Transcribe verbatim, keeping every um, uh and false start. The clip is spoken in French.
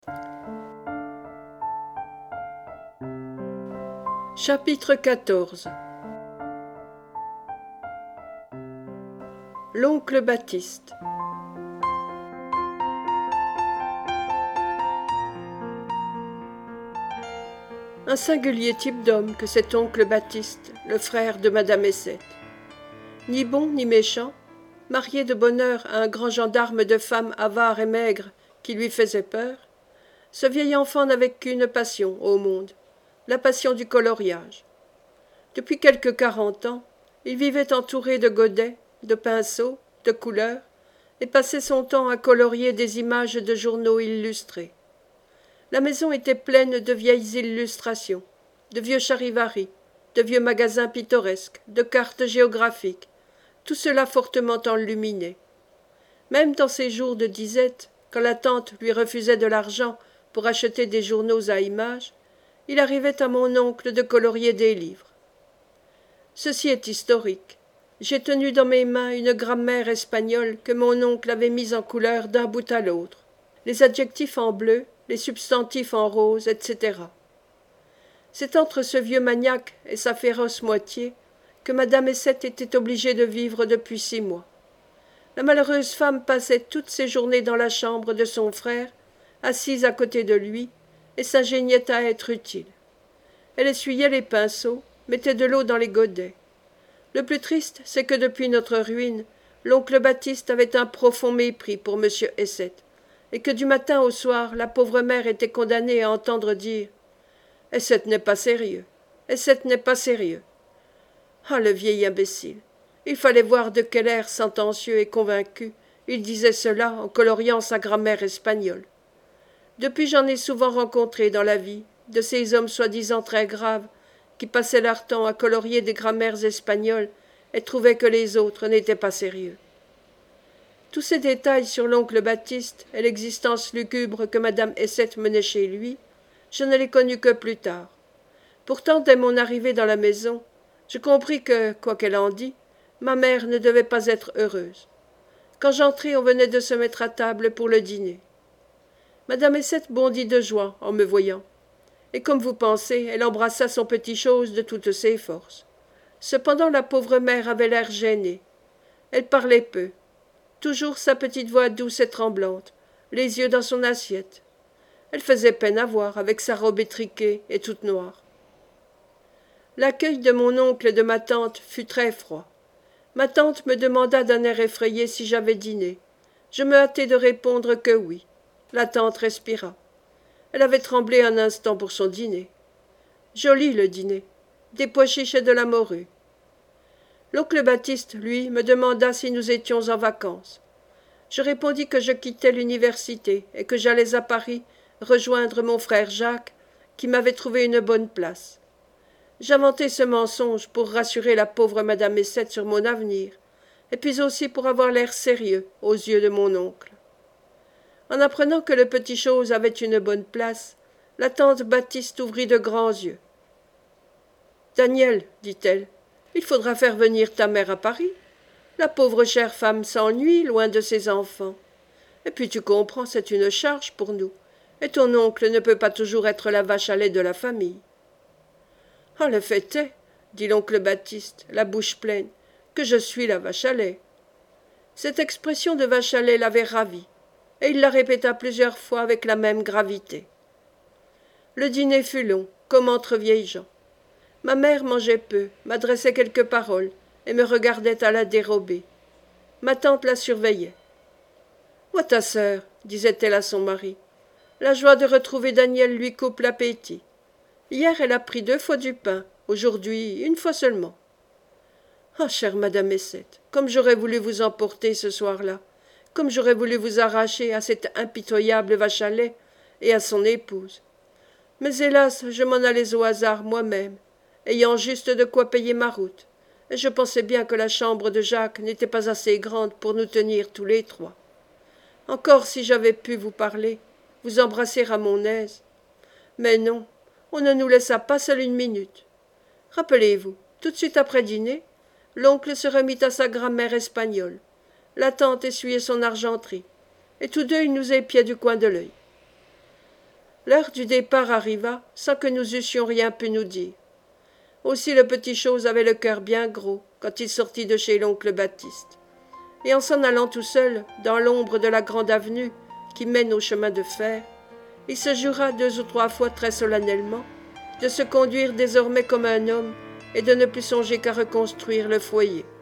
Chapitre quatorze. L'oncle Baptiste. Un singulier type d'homme que cet oncle Baptiste, le frère de madame Essette. Ni bon ni méchant, marié de bonne heure à un grand gendarme de femme avare et maigre qui lui faisait peur, ce vieil enfant n'avait qu'une passion au monde, la passion du coloriage. Depuis quelque quarante ans, il vivait entouré de godets, de pinceaux, de couleurs, et passait son temps à colorier des images de journaux illustrés. La maison était pleine de vieilles illustrations, de vieux charivaris, de vieux magasins pittoresques, de cartes géographiques, tout cela fortement enluminé. Même dans ses jours de disette, quand la tante lui refusait de l'argent pour acheter des journaux à images, il arrivait à mon oncle de colorier des livres. Ceci est historique. J'ai tenu dans mes mains une grammaire espagnole que mon oncle avait mise en couleur d'un bout à l'autre, les adjectifs en bleu, les substantifs en rose, et cetera. C'est entre ce vieux maniaque et sa féroce moitié que madame Essette était obligée de vivre depuis six mois. La malheureuse femme passait toutes ses journées dans la chambre de son frère, assise à côté de lui, et s'ingéniait à être utile. Elle essuyait les pinceaux, mettait de l'eau dans les godets. Le plus triste, c'est que depuis notre ruine, l'oncle Baptiste avait un profond mépris pour monsieur Essette, et que du matin au soir, la pauvre mère était condamnée à entendre dire « Essette n'est pas sérieux, Essette n'est pas sérieux ». Ah, le vieil imbécile! Il fallait voir de quel air sentencieux et convaincu il disait cela en coloriant sa grammaire espagnole. Depuis, j'en ai souvent rencontré dans la vie de ces hommes soi-disant très graves qui passaient leur temps à colorier des grammaires espagnoles et trouvaient que les autres n'étaient pas sérieux. Tous ces détails sur l'oncle Baptiste et l'existence lugubre que madame Essette menait chez lui, je ne les connus que plus tard. Pourtant, dès mon arrivée dans la maison, je compris que, quoi qu'elle en dît, ma mère ne devait pas être heureuse. Quand j'entrai, on venait de se mettre à table pour le dîner. Madame Essette bondit de joie en me voyant, et comme vous pensez, elle embrassa son petit chose de toutes ses forces. Cependant, la pauvre mère avait l'air gênée. Elle parlait peu, toujours sa petite voix douce et tremblante, les yeux dans son assiette. Elle faisait peine à voir, avec sa robe étriquée et toute noire. L'accueil de mon oncle et de ma tante fut très froid. Ma tante me demanda d'un air effrayé si j'avais dîné. Je me hâtai de répondre que oui. La tante respira. Elle avait tremblé un instant pour son dîner. Joli le dîner. Des pois chiches et de la morue. L'oncle Baptiste, lui, me demanda si nous étions en vacances. Je répondis que je quittais l'université et que j'allais à Paris rejoindre mon frère Jacques, qui m'avait trouvé une bonne place. J'inventai ce mensonge pour rassurer la pauvre madame Essette sur mon avenir, et puis aussi pour avoir l'air sérieux aux yeux de mon oncle. En apprenant que le petit chose avait une bonne place, la tante Baptiste ouvrit de grands yeux. « Daniel, dit-elle, il faudra faire venir ta mère à Paris. La pauvre chère femme s'ennuie loin de ses enfants. Et puis tu comprends, c'est une charge pour nous, et ton oncle ne peut pas toujours être la vache à lait de la famille. » Ah, le fait est, dit l'oncle Baptiste, la bouche pleine, que je suis la vache à lait. Cette expression de vache à lait l'avait ravi, et il la répéta plusieurs fois avec la même gravité. Le dîner fut long, comme entre vieilles gens. Ma mère mangeait peu, m'adressait quelques paroles, et me regardait à la dérobée. Ma tante la surveillait. « Vois ta sœur, disait-elle à son mari. La joie de retrouver Daniel lui coupe l'appétit. Hier, elle a pris deux fois du pain, aujourd'hui, une fois seulement. Ah, chère madame Essette, comme j'aurais voulu vous emporter ce soir-là, comme j'aurais voulu vous arracher à cette impitoyable vache à lait et à son épouse. Mais hélas, je m'en allais au hasard moi-même, ayant juste de quoi payer ma route, et je pensais bien que la chambre de Jacques n'était pas assez grande pour nous tenir tous les trois. Encore si j'avais pu vous parler, vous embrasser à mon aise. Mais non, on ne nous laissa pas seul une minute. Rappelez-vous, tout de suite après dîner, l'oncle se remit à sa grammaire espagnole, la tante essuyait son argenterie, et tous deux ils nous épiaient du coin de l'œil. L'heure du départ arriva sans que nous eussions rien pu nous dire. Aussi le petit chose avait le cœur bien gros quand il sortit de chez l'oncle Baptiste. Et en s'en allant tout seul, dans l'ombre de la grande avenue qui mène au chemin de fer, il se jura deux ou trois fois très solennellement de se conduire désormais comme un homme et de ne plus songer qu'à reconstruire le foyer.